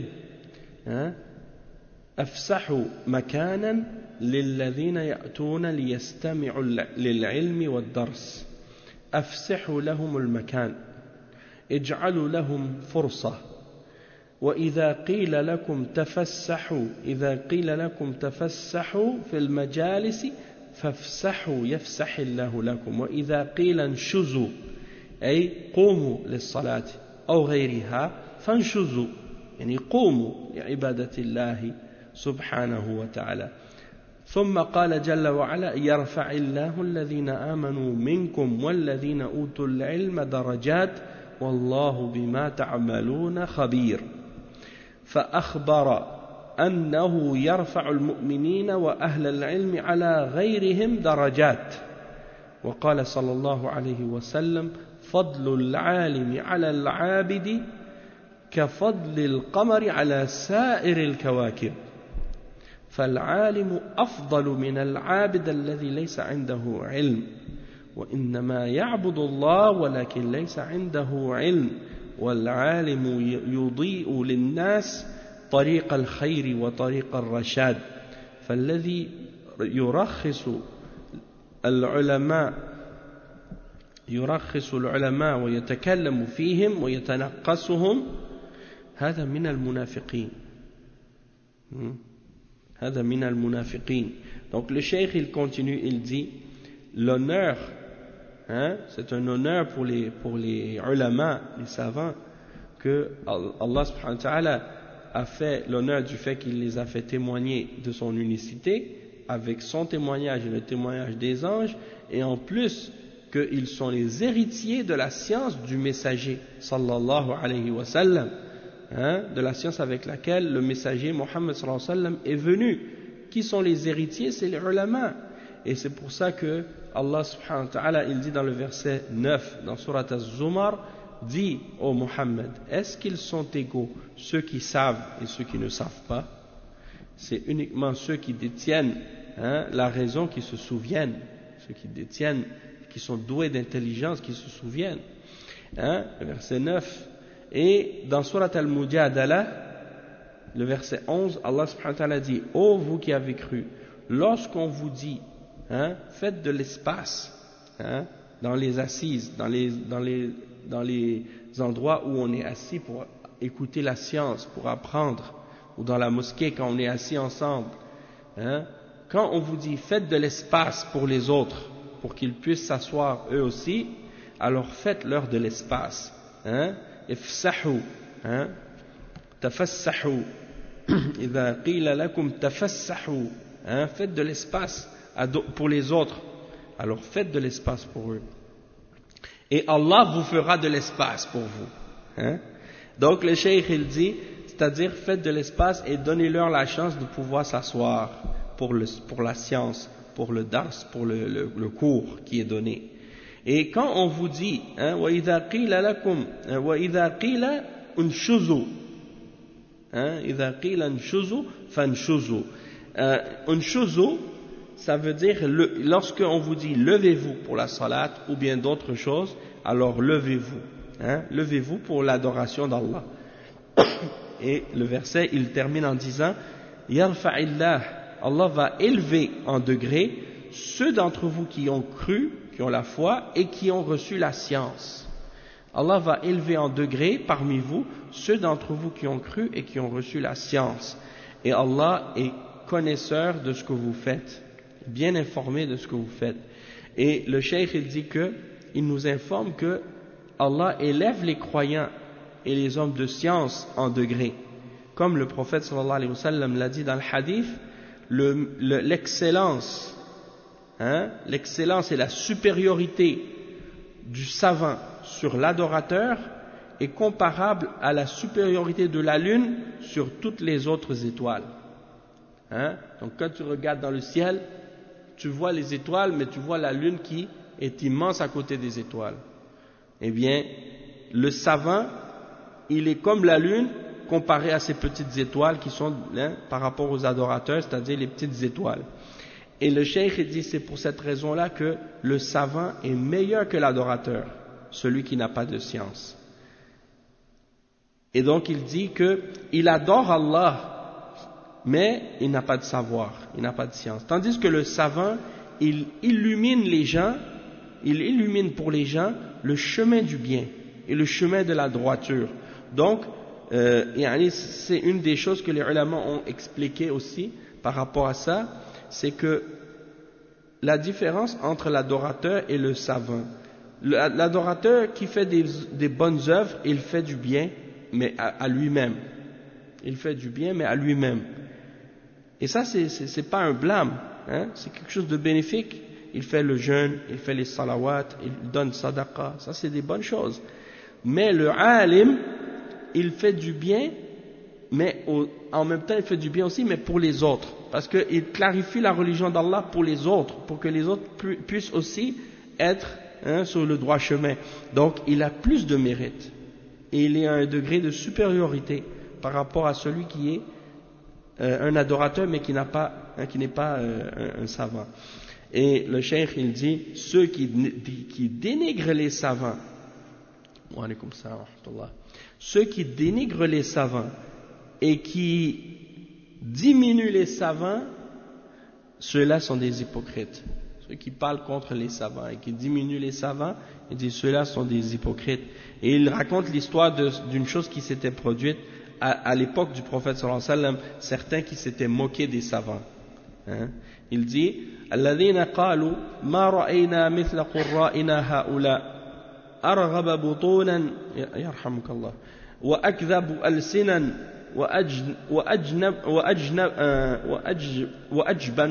أفسحوا مكانا للذين يأتون ليستمعوا للعلم والدرس، أفسحوا لهم المكان، اجعلوا لهم فرصة. وإذا قيل لكم تفسحوا في المجالس فافسحوا يفسح الله لكم، وإذا قيل انشزوا أي قوموا للصلاة أو غيرها فانشزوا، يعني قوموا لعبادة الله سبحانه وتعالى. ثم قال جل وعلا يرفع الله الذين آمنوا منكم والذين أوتوا العلم درجات والله بما تعملون خبير. فأخبر أنه يرفع المؤمنين وأهل العلم على غيرهم درجات. وقال صلى الله عليه وسلم فضل العالم على العابد كفضل القمر على سائر الكواكب، فالعالم أفضل من العابد الذي ليس عنده علم، وإنما يعبد الله ولكن ليس عنده علم، والعالم يضيء للناس طريق الخير وطريق الرشاد. فالذي يرخص العلماء ويتكلم فيهم ويتنقصهم هذا من المنافقين. هذا من المنافقين. Donc le cheikh il continue, il dit l'honneur, c'est un honneur pour les ulama, les savants, que Allah subhanahu wa ta'ala a fait l'honneur du fait qu'il les a fait témoigner de son unicité avec son témoignage et le témoignage des anges, et en plus qu'ils sont les héritiers de la science du messager sallallahu alayhi wa sallam, de la science avec laquelle le messager Mohammed sallallahu alayhi wa sallam est venu. Qui sont les héritiers? C'est les ulama. Et c'est pour ça que Allah subhanahu wa ta'ala il dit dans le verset 9 dans Surat Az-Zumar dis, ô Muhammad, est-ce qu'ils sont égaux, ceux qui savent et ceux qui ne savent pas? C'est uniquement ceux qui détiennent la raison qui se souviennent, ceux qui détiennent, qui sont doués d'intelligence, qui se souviennent. Verset 9. Et dans Surat Al-Mujadala, le verset 11, Allah subhanahu wa ta'ala dit, ô vous qui avez cru, lorsqu'on vous dit, faites de l'espace, dans les assises, dans les endroits où on est assis pour écouter la science, pour apprendre, ou dans la mosquée quand on est assis ensemble, quand on vous dit faites de l'espace pour les autres, pour qu'ils puissent s'asseoir eux aussi, alors faites-leur de l'espace. Ifsahu, tafassahu, idha qila lakum tafassahu, faites de l'espace pour les autres, alors faites de l'espace pour eux. Et Allah vous fera de l'espace pour vous. Donc le cheikh il dit, c'est-à-dire faites de l'espace et donnez-leur la chance de pouvoir s'asseoir pour la science, pour le dars, pour le cours qui est donné. Et quand on vous dit, وَإِذَا قِيلَ لَكُمْ وَإِذَا قِيلَ انشُزُوا, إِذَا قِيلَ انشُزُوا فَانشُزُوا. Unshuzu, ça veut dire lorsque on vous dit levez-vous pour la salat ou bien d'autres choses, alors levez-vous, levez-vous pour l'adoration d'Allah. Et le verset il termine en disant Yarfa'illah, Allah va élever en degré ceux d'entre vous qui ont cru, qui ont la foi et qui ont reçu la science. Allah va élever en degré parmi vous ceux d'entre vous qui ont cru et qui ont reçu la science. Et Allah est connaisseur de ce que vous faites, bien informé de ce que vous faites. Et le cheikh il dit que il nous informe que Allah élève les croyants et les hommes de science en degré, comme le prophète sallallahu alayhi wa sallam l'a dit dans le hadith, l'excellence et la supériorité du savant sur l'adorateur est comparable à la supériorité de la lune sur toutes les autres étoiles. Donc quand tu regardes dans le ciel, tu vois les étoiles, mais tu vois la lune qui est immense à côté des étoiles. Eh bien, le savant, il est comme la lune comparé à ces petites étoiles qui sont par rapport aux adorateurs, c'est-à-dire les petites étoiles. Et le cheikh dit c'est pour cette raison-là que le savant est meilleur que l'adorateur, celui qui n'a pas de science. Et donc il dit qu'il adore Allah, mais il n'a pas de savoir, il n'a pas de science. Tandis que le savant, il illumine les gens, il illumine pour les gens le chemin du bien et le chemin de la droiture. Donc, c'est une des choses que les ulama ont expliqué aussi par rapport à ça, c'est que la différence entre l'adorateur et le savant. L'adorateur qui fait des bonnes œuvres, il fait du bien, mais à lui-même. Il fait du bien, mais à lui-même. Et ça, c'est pas un blâme, c'est quelque chose de bénéfique. Il fait le jeûne, il fait les salawats, il donne sadaqa, ça c'est des bonnes choses. Mais le alim, il fait du bien, mais en même temps il fait du bien aussi, mais pour les autres. Parce qu'il clarifie la religion d'Allah pour les autres, pour que les autres puissent aussi être sur le droit chemin. Donc il a plus de mérite. Et il est à un degré de supériorité par rapport à celui qui est un adorateur mais qui n'est pas un savant. Et le cheikh il dit ceux qui dénigrent les savants, ceux qui dénigrent les savants et qui diminuent les savants, ceux-là sont des hypocrites. Ceux qui parlent contre les savants et qui diminuent les savants, il dit ceux-là sont des hypocrites. Et il raconte l'histoire d'une chose qui s'était produite à l'époque du prophète sallallahu alayhi wa sallam, certains qui s'étaient moqués des savants. Il dit الذين قالوا ما رأينا مثل قرائنا هؤلاء أرغب بطونا يرحمك الله وأكذب ألسنا وأجبن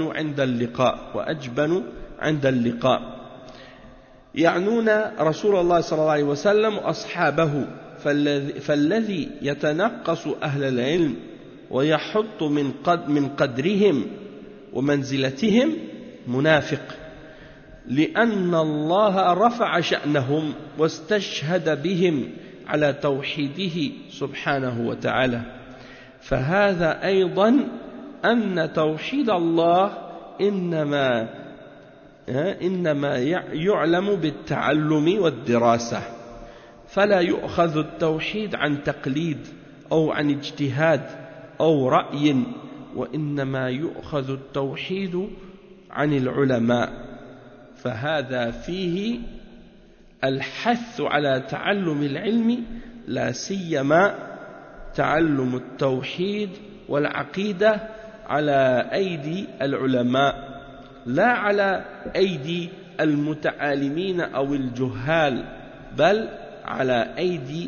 عند اللقاء يعنون رسول الله صلى الله عليه وسلم وأصحابه فالذي يتنقص أهل العلم ويحط من قدرهم ومنزلتهم منافق لأن الله رفع شأنهم واستشهد بهم على توحيده سبحانه وتعالى. فهذا أيضا أن توحيد الله إنما يعلم بالتعلم والدراسة، فلا يؤخذ التوحيد عن تقليد أو عن اجتهاد أو رأي، وإنما يؤخذ التوحيد عن العلماء. فهذا فيه الحث على تعلم العلم، لا سيما تعلم التوحيد والعقيدة على أيدي العلماء، لا على أيدي المتعالمين أو الجهال، بل على أيدي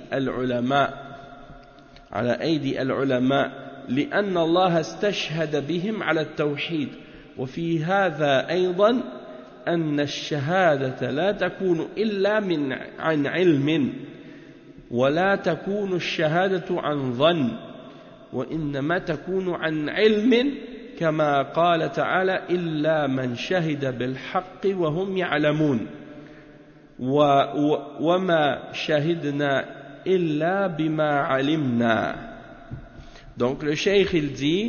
العلماء، لأن الله استشهد بهم على التوحيد. وفي هذا أيضا أن الشهادة لا تكون إلا عن علم، ولا تكون الشهادة عن ظن، وإنما تكون عن علم، كما قال تعالى: إلا من شهد بالحق وهم يعلمون، وما شهدنا إلا بما علمنا. Donc le cheikh il dit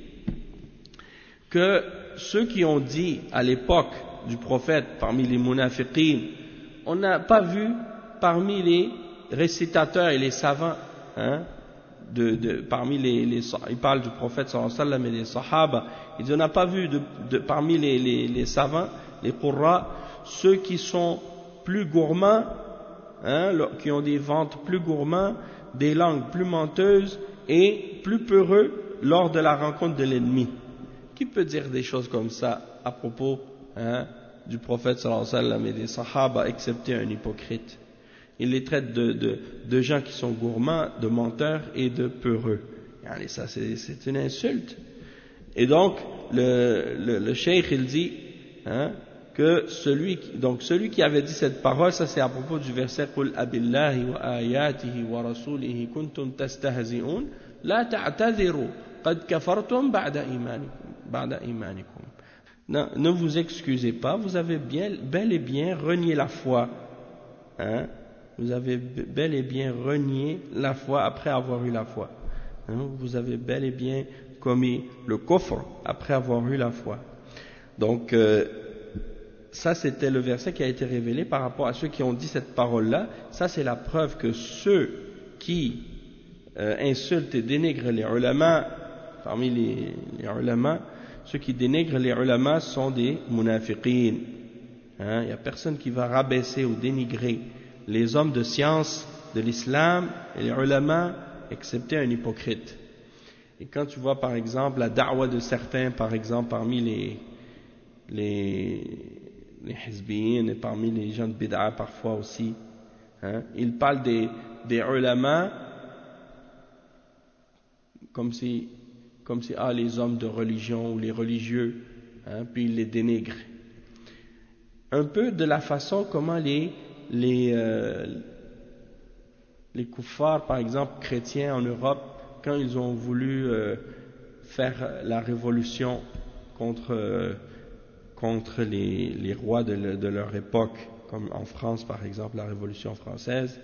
que ceux qui ont dit à l'époque du prophète parmi les munafiqin, on n'a pas vu parmi les récitateurs et les savants, parmi il parle du prophète sallallahu alayhi wa sallam et des sahaba, il dit on n'a pas vu parmi les savants, les qurra, ceux qui sont plus gourmands, qui ont des ventres plus gourmands, des langues plus menteuses et plus peureux lors de la rencontre de l'ennemi. Qui peut dire des choses comme ça à propos du prophète sallallahu alayhi wa sallam et des sahaba, excepté un hypocrite? Il les traite de gens qui sont gourmands, de menteurs et de peureux. Et ça, c'est une insulte. Et donc, le cheikh, il dit que celui qui avait dit cette parole, ça c'est à propos du verset « Qul abillahi wa ayatihi wa rasulihi kuntum tastahzi'un la ta'tadhiru qad kafartum ba'da imanikum » Ne vous excusez pas, vous avez bel et bien renié la foi. Vous avez bel et bien renié la foi après avoir eu la foi. Vous avez bel et bien commis le kufr après avoir eu la foi. Donc, ça c'était le verset qui a été révélé par rapport à ceux qui ont dit cette parole-là. Ça c'est la preuve que ceux qui insultent et dénigrent les ulama, parmi les ulama, ceux qui dénigrent les ulama sont des munafiqin. Il n'y a personne qui va rabaisser ou dénigrer les hommes de science de l'islam et les ulama, excepté un hypocrite. Et quand tu vois par exemple la da'wa de certains, par exemple parmi les hizbiyin et parmi les gens de bid'a parfois aussi, ils parlent des ulama comme si les hommes de religion ou les religieux, puis ils les dénigrent. Un peu de la façon comment les kuffars, par exemple chrétiens en Europe, quand ils ont voulu faire la révolution contre les rois de leur époque, comme en France par exemple, la révolution française,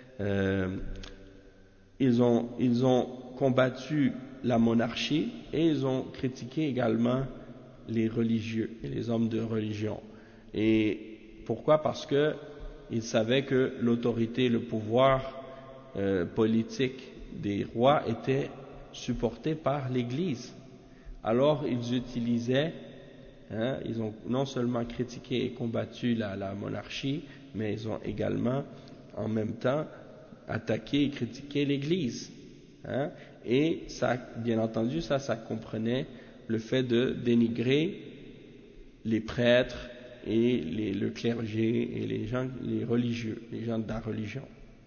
ils ont combattu la monarchie et ils ont critiqué également les religieux et les hommes de religion. Et pourquoi? Parce que ils savaient que l'autorité, le pouvoir politique des rois était supporté par l'Église. Alors ils utilisaient, ils ont non seulement critiqué et combattu la monarchie, mais ils ont également en même temps attaqué et critiqué l'Église. Et ça, bien entendu, ça comprenait le fait de dénigrer les prêtres et le clergé et les religieux, les gens de la religion.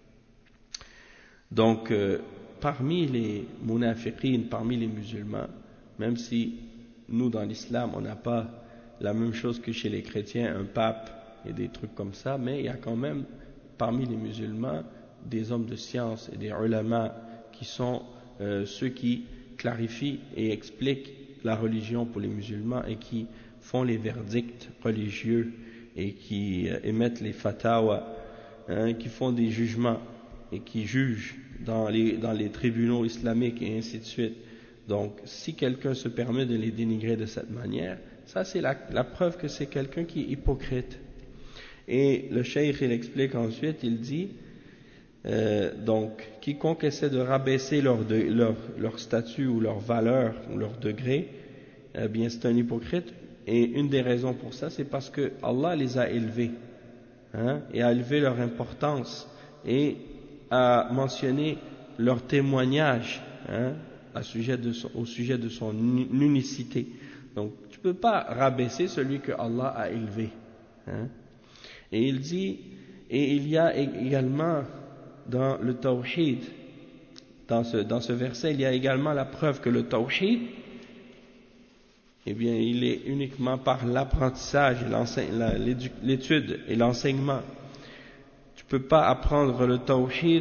Donc, parmi les munafiqin, parmi les musulmans, même si nous dans l'islam on n'a pas la même chose que chez les chrétiens, un pape et des trucs comme ça, mais il y a quand même parmi les musulmans des hommes de science et des ulama qui sont ceux qui clarifient et expliquent la religion pour les musulmans et qui font les verdicts religieux et qui émettent les fatawas, qui font des jugements et qui jugent dans les tribunaux islamiques et ainsi de suite. Donc, si quelqu'un se permet de les dénigrer de cette manière, ça c'est la preuve que c'est quelqu'un qui est hypocrite. Et le cheikh il explique ensuite, il dit donc quiconque essaie de rabaisser leur statut ou leur valeur ou leur degré, eh bien c'est un hypocrite. Et une des raisons pour ça, c'est parce que Allah les a élevés, et a élevé leur importance et a mentionné leur témoignage au sujet de son unicité. Donc tu peux pas rabaisser celui que Allah a élevé. Et il dit, et il y a également dans le tawhid, dans ce verset, il y a également la preuve que le tawhid, eh bien, il est uniquement par l'apprentissage, l'étude et l'enseignement. Tu peux pas apprendre le tawhid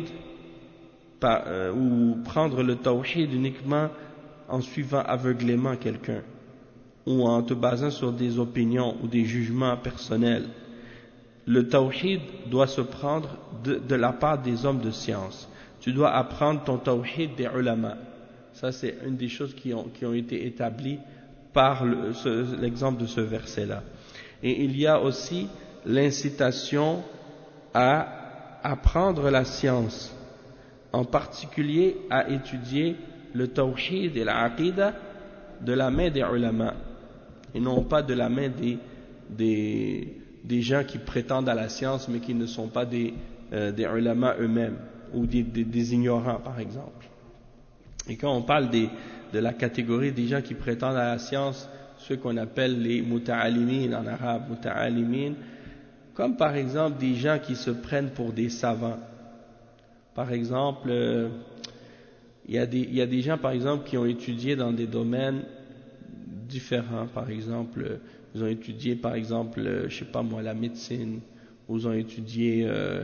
ou prendre le tawhid uniquement en suivant aveuglément quelqu'un ou en te basant sur des opinions ou des jugements personnels. Le tawhid doit se prendre de la part des hommes de science. Tu dois apprendre ton tawhid des ulama. Ça, c'est une des choses qui ont été établies par l'exemple de ce verset-là. Et il y a aussi l'incitation à apprendre la science, en particulier à étudier le tawhid et la de la main des ulama, et non pas de la main des gens qui prétendent à la science mais qui ne sont pas des ulama eux-mêmes ou des ignorants par exemple. Et quand on parle de la catégorie des gens qui prétendent à la science, ceux qu'on appelle les muta'alimin en arabe, muta'alimin, comme par exemple des gens qui se prennent pour des savants. Par exemple, il y a des gens par exemple qui ont étudié dans des domaines différents. Par exemple, ils ont étudié par exemple, je sais pas moi, la médecine, ou ils ont étudié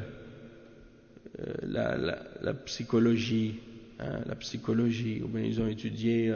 la psychologie, ou bien ils ont étudié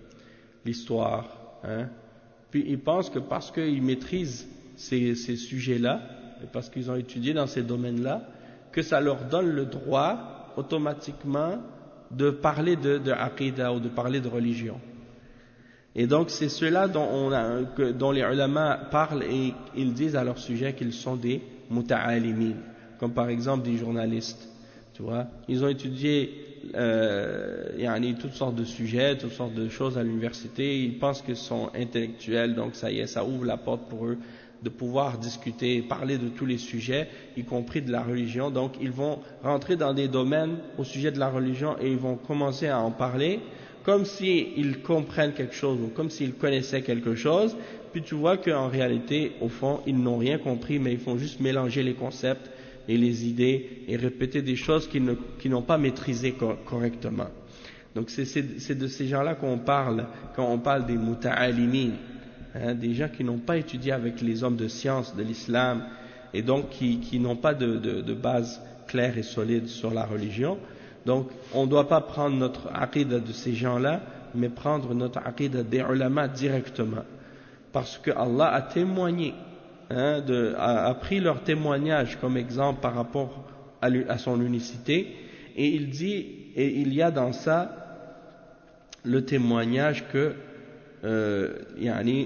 l'histoire. Puis ils pensent que parce qu'ils maîtrisent ces sujets-là, et parce qu'ils ont étudié dans ces domaines-là, que ça leur donne le droit automatiquement de parler de aqidah ou de parler de religion. Et donc c'est ceux-là dont les ulama parlent et ils disent à leur sujet qu'ils sont des muta'alimin, comme par exemple des journalistes. Tu vois, ils ont étudié toutes sortes de sujets, toutes sortes de choses à l'université, ils pensent qu'ils sont intellectuels, donc ça y est, ça ouvre la porte pour eux de pouvoir discuter, parler de tous les sujets, y compris de la religion. Donc ils vont rentrer dans des domaines au sujet de la religion et ils vont commencer à en parler comme s'ils comprennent quelque chose ou comme s'ils connaissaient quelque chose, puis tu vois qu'en réalité, au fond, ils n'ont rien compris, mais ils font juste mélanger les concepts et les idées et répéter des choses qu'ils n'ont pas maîtrisées correctement. Donc c'est de ces gens-là qu'on parle quand on parle des muta'alimin, des gens qui n'ont pas étudié avec les hommes de science de l'islam et donc qui n'ont pas de base claire et solide sur la religion. Donc on ne doit pas prendre notre aqidah de ces gens-là, mais prendre notre aqidah des ulama directement, parce que Allah a témoigné, a pris leur témoignage comme exemple par rapport à son unicité, et il dit, et il y a dans ça le témoignage que il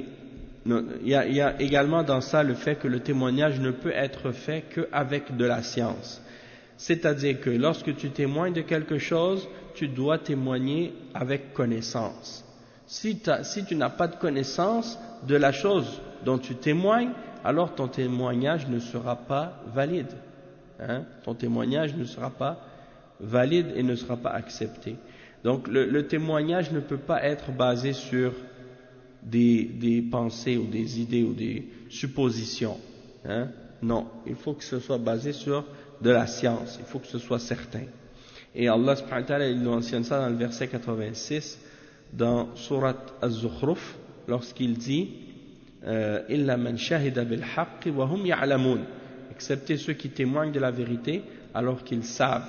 y a également dans ça le fait que le témoignage ne peut être fait qu'avec de la science. C'est-à-dire que lorsque tu témoignes de quelque chose, tu dois témoigner avec connaissance. Si tu n'as pas de connaissance de la chose dont tu témoignes, alors ton témoignage ne sera pas valide. Ton témoignage ne sera pas valide et ne sera pas accepté. Donc le témoignage ne peut pas être basé sur des pensées ou des idées ou des suppositions. Non, il faut que ce soit basé sur de la science, il faut que ce soit certain. Et Allah subhanahu wa ta'ala, il mentionne ça dans le verset 86 dans Surat Az-Zukhruf, lorsqu'il dit Illa man shahida bil haqqi wa hum ya'lamun, excepté ceux qui témoignent de la vérité alors qu'ils savent.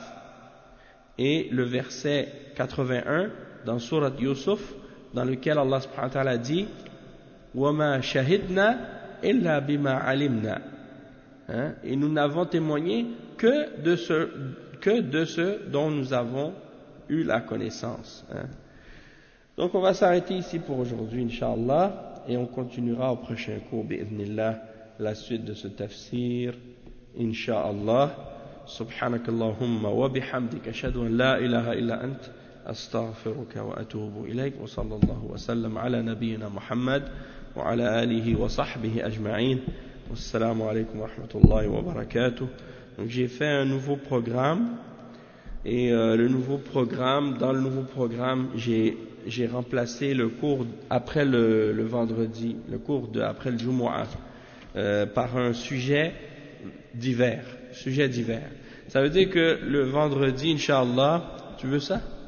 Et le verset 81 dans Surat Yusuf, dans lequel Allah subhanahu wa ta'ala dit wa ma shahidna illa bima alimna hein, et nous n'avons témoigné que de ce dont nous avons eu la connaissance. Hein. Donc on va s'arrêter ici pour aujourd'hui, Inch'Allah, et on continuera au prochain cours, bi'idhnillah, la suite de ce tafsir, Inch'Allah. سبحانك اللهم وبحمدك أشهد أن لا إله إلا أنت أستغفرك وأتوب إليك وصلى الله وسلم على نبينا محمد وعلى آله وصحبه أجمعين والسلام عليكم ورحمة الله وبركاته. Donc j'ai fait un nouveau programme et dans le nouveau programme j'ai remplacé le cours après le vendredi, le cours après le Jumu'ah par un sujet divers. Ça veut dire que le vendredi, Inch'Allah, tu veux ça?